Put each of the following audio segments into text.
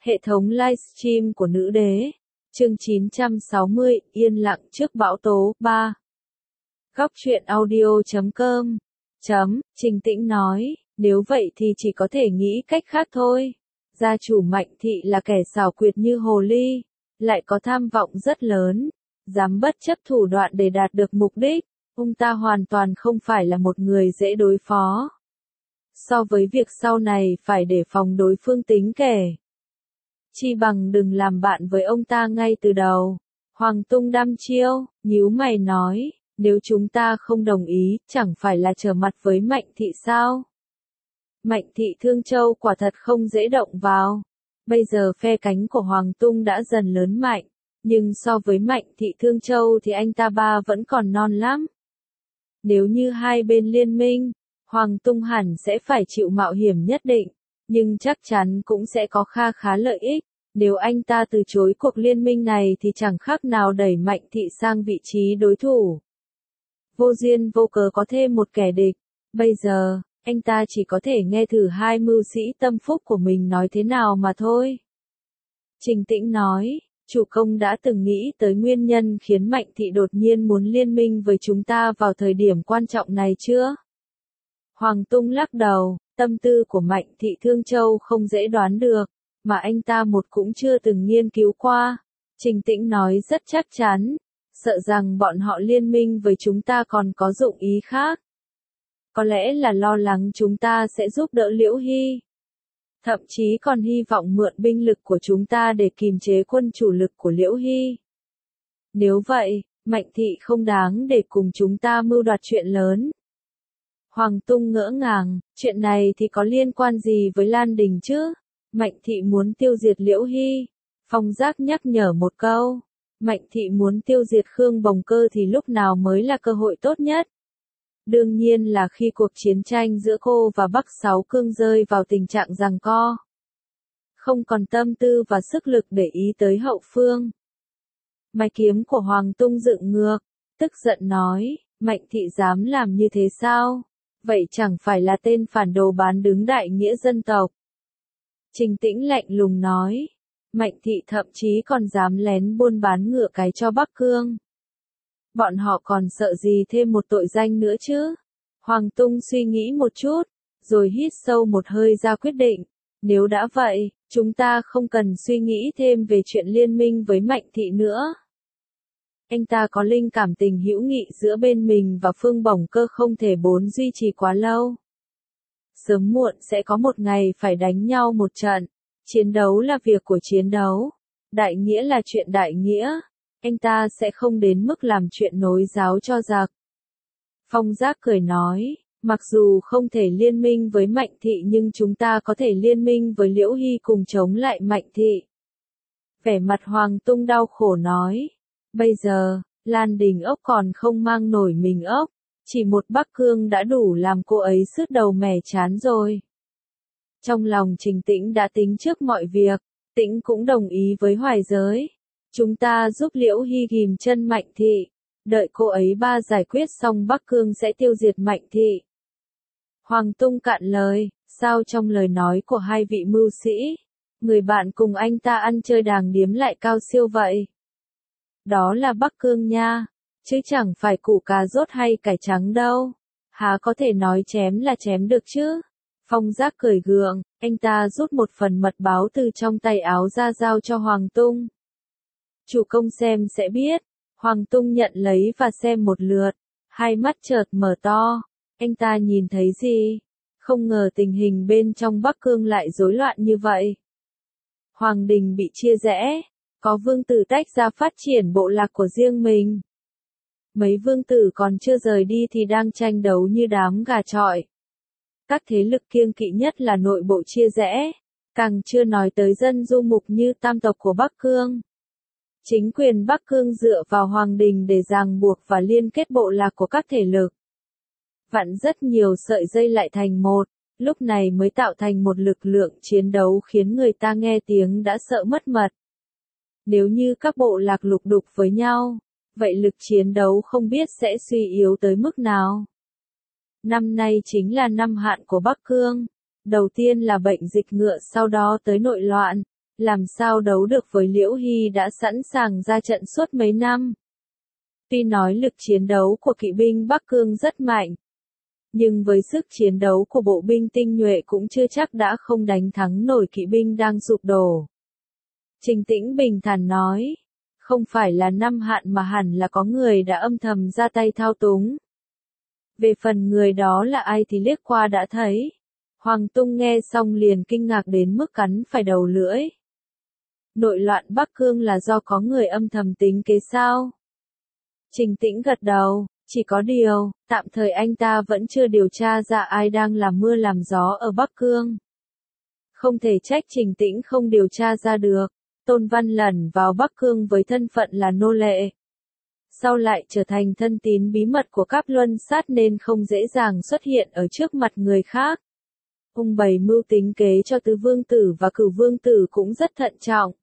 Hệ thống livestream của nữ đế. Chương 960, yên lặng trước bão tố, 3. Góc truyện audio.com. Trình Tĩnh nói, nếu vậy thì chỉ có thể nghĩ cách khác thôi. Gia chủ Mạnh Thị là kẻ xảo quyệt như hồ ly, lại có tham vọng rất lớn, dám bất chấp thủ đoạn để đạt được mục đích. Ông ta hoàn toàn không phải là một người dễ đối phó. So với việc sau này phải đề phòng đối phương tính kể, chi bằng đừng làm bạn với ông ta ngay từ đầu. Hoàng Tung đăm chiêu, nhíu mày nói, nếu chúng ta không đồng ý, chẳng phải là trở mặt với Mạnh Thị sao? Mạnh Thị Thương Châu quả thật không dễ động vào. Bây giờ phe cánh của Hoàng Tung đã dần lớn mạnh, nhưng so với Mạnh Thị Thương Châu thì anh ta vẫn còn non lắm. Nếu như hai bên liên minh, Hoàng Tung hẳn sẽ phải chịu mạo hiểm nhất định, nhưng chắc chắn cũng sẽ có khá lợi ích. Nếu anh ta từ chối cuộc liên minh này thì chẳng khác nào đẩy Mạnh Thị sang vị trí đối thủ. Vô duyên vô cớ có thêm một kẻ địch. Bây giờ, anh ta chỉ có thể nghe thử hai mưu sĩ tâm phúc của mình nói thế nào mà thôi. Trình Tĩnh nói, chủ công đã từng nghĩ tới nguyên nhân khiến Mạnh Thị đột nhiên muốn liên minh với chúng ta vào thời điểm quan trọng này chưa? Hoàng Tung lắc đầu, tâm tư của Mạnh Thị Thương Châu không dễ đoán được, mà anh ta cũng chưa từng nghiên cứu qua. Trình Tĩnh nói rất chắc chắn, sợ rằng bọn họ liên minh với chúng ta còn có dụng ý khác. Có lẽ là lo lắng chúng ta sẽ giúp đỡ Liễu Hy. Thậm chí còn hy vọng mượn binh lực của chúng ta để kìm chế quân chủ lực của Liễu Hy. Nếu vậy, Mạnh Thị không đáng để cùng chúng ta mưu đoạt chuyện lớn. Hoàng Tung ngỡ ngàng, chuyện này thì có liên quan gì với Lan Đình chứ? Mạnh Thị muốn tiêu diệt Liễu Hy. Phong Giác nhắc nhở một câu. Mạnh Thị muốn tiêu diệt Khương Bồng Cơ thì lúc nào mới là cơ hội tốt nhất? Đương nhiên là khi cuộc chiến tranh giữa cô và Bắc Sáu Cương rơi vào tình trạng giằng co. Không còn tâm tư và sức lực để ý tới hậu phương. Mái kiếm của Hoàng Tung dựng ngược, tức giận nói, Mạnh Thị dám làm như thế sao? Vậy chẳng phải là tên phản đồ bán đứng đại nghĩa dân tộc. Trình Tĩnh lạnh lùng nói, Mạnh Thị thậm chí còn dám lén buôn bán ngựa cái cho Bắc Cương. Bọn họ còn sợ gì thêm một tội danh nữa chứ? Hoàng Tung suy nghĩ một chút, rồi hít sâu một hơi ra quyết định. Nếu đã vậy, chúng ta không cần suy nghĩ thêm về chuyện liên minh với Mạnh Thị nữa. Anh ta có linh cảm tình hữu nghị giữa bên mình và Phương Bổng Cơ không thể duy trì quá lâu. Sớm muộn sẽ có một ngày phải đánh nhau một trận. Chiến đấu là việc của chiến đấu. Đại nghĩa là chuyện đại nghĩa. Anh ta sẽ không đến mức làm chuyện nối giáo cho giặc. Phong Giác cười nói, mặc dù không thể liên minh với Mạnh Thị nhưng chúng ta có thể liên minh với Liễu Hy cùng chống lại Mạnh Thị. Vẻ mặt Hoàng Tung đau khổ nói, bây giờ, Lan Đình ốc còn không mang nổi mình ốc, chỉ một Bắc Cương đã đủ làm cô ấy sứt đầu mẻ chán rồi. Trong lòng Trình Tĩnh đã tính trước mọi việc, Tĩnh cũng đồng ý với Hoài Giới. Chúng ta giúp Liễu Hy ghìm chân Mạnh Thị, đợi cô ấy giải quyết xong Bắc Cương sẽ tiêu diệt Mạnh Thị. Hoàng Tung cạn lời, sao trong lời nói của hai vị mưu sĩ, người bạn cùng anh ta ăn chơi đàng điếm lại cao siêu vậy? Đó là Bắc Cương nha, chứ chẳng phải củ cà rốt hay cải trắng đâu. Há có thể nói chém là chém được chứ? Phong Giác cười gượng, anh ta rút một phần mật báo từ trong tay áo ra giao cho Hoàng Tung. Chủ công xem sẽ biết. Hoàng Tung nhận lấy và xem một lượt, hai mắt chợt mở to. Anh ta nhìn thấy gì? Không ngờ tình hình bên trong Bắc Cương lại rối loạn như vậy. Hoàng đình bị chia rẽ, có vương tử tách ra phát triển bộ lạc của riêng mình. Mấy vương tử còn chưa rời đi thì đang tranh đấu như đám gà chọi. Các thế lực kiêng kỵ nhất là nội bộ chia rẽ, càng chưa nói tới dân du mục như tam tộc của Bắc Cương. Chính quyền Bắc Cương dựa vào Hoàng đình để ràng buộc và liên kết bộ lạc của các thể lực. Vặn rất nhiều sợi dây lại thành một, lúc này mới tạo thành một lực lượng chiến đấu khiến người ta nghe tiếng đã sợ mất mật. Nếu như các bộ lạc lục đục với nhau, vậy lực chiến đấu không biết sẽ suy yếu tới mức nào. Năm nay chính là năm hạn của Bắc Cương. Đầu tiên là bệnh dịch ngựa, sau đó tới nội loạn. làm sao đấu được với Liễu Hy đã sẵn sàng ra trận suốt mấy năm. Tuy nói lực chiến đấu của kỵ binh Bắc Cương rất mạnh, nhưng với sức chiến đấu của bộ binh tinh nhuệ cũng chưa chắc đã không đánh thắng nổi kỵ binh đang sụp đổ. Trình Tĩnh bình thản nói, không phải là năm hạn mà hẳn là có người đã âm thầm ra tay thao túng. Về phần người đó là ai thì liếc qua đã thấy. Hoàng Tung nghe xong liền kinh ngạc đến mức cắn phải đầu lưỡi. Nội loạn Bắc Cương là do có người âm thầm tính kế sao? Trình Tĩnh gật đầu, chỉ có điều, tạm thời anh ta vẫn chưa điều tra ra ai đang làm mưa làm gió ở Bắc Cương. Không thể trách Trình Tĩnh không điều tra ra được. Tôn Văn lẩn vào Bắc Cương với thân phận là nô lệ. Sau lại trở thành thân tín bí mật của Cáp Luân Sát nên không dễ dàng xuất hiện ở trước mặt người khác. Ông bày mưu tính kế cho Tứ Vương Tử và Cửu Vương Tử cũng rất thận trọng.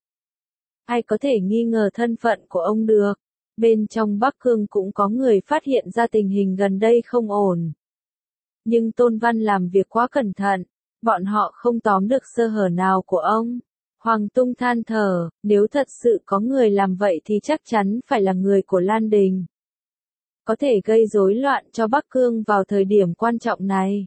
Ai có thể nghi ngờ thân phận của ông được. Bên trong Bắc Cương cũng có người phát hiện ra tình hình gần đây không ổn. Nhưng Tôn Văn làm việc quá cẩn thận, bọn họ không tóm được sơ hở nào của ông. Hoàng Tung than thở, nếu thật sự có người làm vậy thì chắc chắn phải là người của Lan Đình. Có thể gây rối loạn cho Bắc Cương vào thời điểm quan trọng này.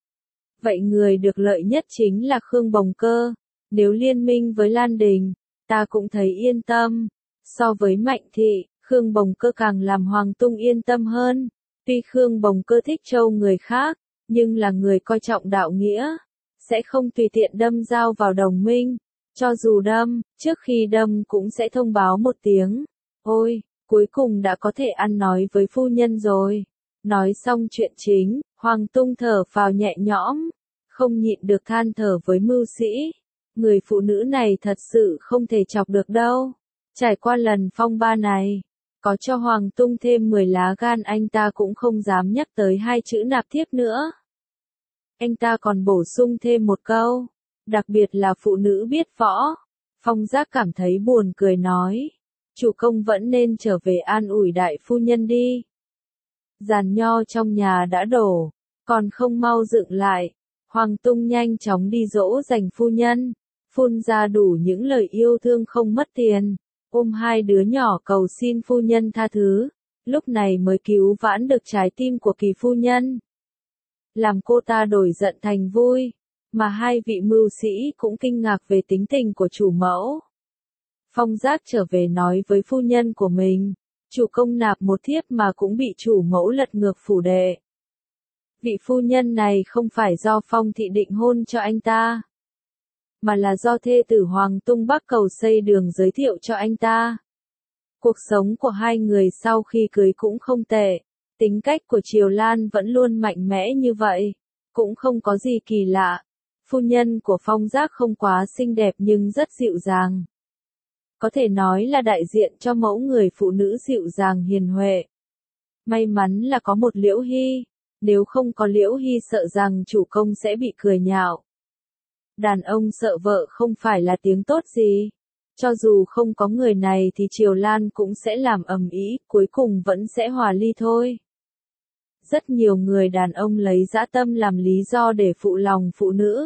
Vậy người được lợi nhất chính là Khương Bồng Cơ. Nếu liên minh với Lan Đình, ta cũng thấy yên tâm. So với Mạnh Thị, Khương Bồng Cơ càng làm Hoàng Tung yên tâm hơn. Tuy Khương Bồng Cơ thích trâu người khác, nhưng là người coi trọng đạo nghĩa, sẽ không tùy tiện đâm dao vào đồng minh. Cho dù đâm, trước khi đâm cũng sẽ thông báo một tiếng. Ôi, cuối cùng đã có thể ăn nói với phu nhân rồi. Nói xong chuyện chính, Hoàng Tung thở phào nhẹ nhõm, không nhịn được than thở với mưu sĩ. Người phụ nữ này thật sự không thể chọc được đâu. Trải qua lần phong ba này, có cho Hoàng Tung thêm 10 lá gan anh ta cũng không dám nhắc tới hai chữ nạp thiếp nữa. Anh ta còn bổ sung thêm một câu. Đặc biệt là phụ nữ biết võ. Phong Giác cảm thấy buồn cười nói. Chủ công vẫn nên trở về an ủi đại phu nhân đi. Giàn nho trong nhà đã đổ, còn không mau dựng lại. Hoàng Tung nhanh chóng đi dỗ dành phu nhân, phun ra đủ những lời yêu thương không mất tiền, ôm hai đứa nhỏ cầu xin phu nhân tha thứ, lúc này mới cứu vãn được trái tim của Kỳ phu nhân. Làm cô ta đổi giận thành vui, mà hai vị mưu sĩ cũng kinh ngạc về tính tình của chủ mẫu. Phong Giác trở về nói với phu nhân của mình, chủ công nạp một thiếp mà cũng bị chủ mẫu lật ngược phủ đệ. Vị phu nhân này không phải do Phong thị định hôn cho anh ta, mà là do thê tử Hoàng Tung Bắc cầu xây đường giới thiệu cho anh ta. Cuộc sống của hai người sau khi cưới cũng không tệ, tính cách của Triều Lan vẫn luôn mạnh mẽ như vậy, cũng không có gì kỳ lạ. Phu nhân của Phong Giác không quá xinh đẹp nhưng rất dịu dàng. Có thể nói là đại diện cho mẫu người phụ nữ dịu dàng hiền huệ. May mắn là có một Liễu Hy, nếu không có Liễu Hy sợ rằng chủ công sẽ bị cười nhạo. Đàn ông sợ vợ không phải là tiếng tốt gì. Cho dù không có người này thì Triều Lan cũng sẽ làm ầm ĩ, cuối cùng vẫn sẽ hòa ly thôi. Rất nhiều người đàn ông lấy dã tâm làm lý do để phụ lòng phụ nữ.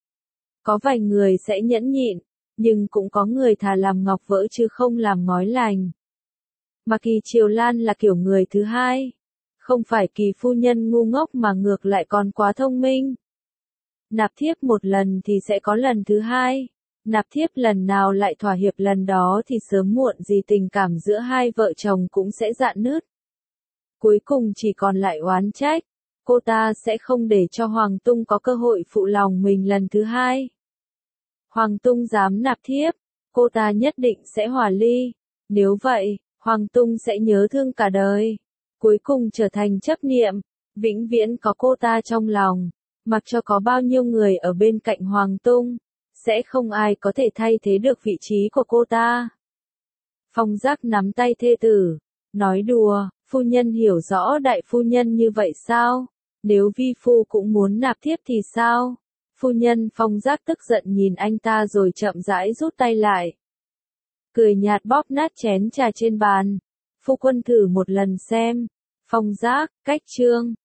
Có vài người sẽ nhẫn nhịn, nhưng cũng có người thà làm ngọc vỡ chứ không làm ngói lành. Mà Kỳ Triều Lan là kiểu người thứ hai. Không phải Kỳ phu nhân ngu ngốc mà ngược lại còn quá thông minh. Nạp thiếp một lần thì sẽ có lần thứ hai. Nạp thiếp lần nào lại thỏa hiệp lần đó thì sớm muộn gì tình cảm giữa hai vợ chồng cũng sẽ rạn nứt. Cuối cùng chỉ còn lại oán trách. Cô ta sẽ không để cho Hoàng Tung có cơ hội phụ lòng mình lần thứ hai. Hoàng Tung dám nạp thiếp, cô ta nhất định sẽ hòa ly. Nếu vậy, Hoàng Tung sẽ nhớ thương cả đời. Cuối cùng trở thành chấp niệm, vĩnh viễn có cô ta trong lòng. Mặc cho có bao nhiêu người ở bên cạnh Hoàng Tung, sẽ không ai có thể thay thế được vị trí của cô ta. Phong Giác nắm tay thê tử, nói đùa, phu nhân hiểu rõ đại phu nhân như vậy sao? Nếu vi phu cũng muốn nạp thiếp thì sao? Phu nhân Phong Giác tức giận nhìn anh ta rồi chậm rãi rút tay lại. Cười nhạt bóp nát chén trà trên bàn. Phu quân thử một lần xem. Phong Giác, cách chương.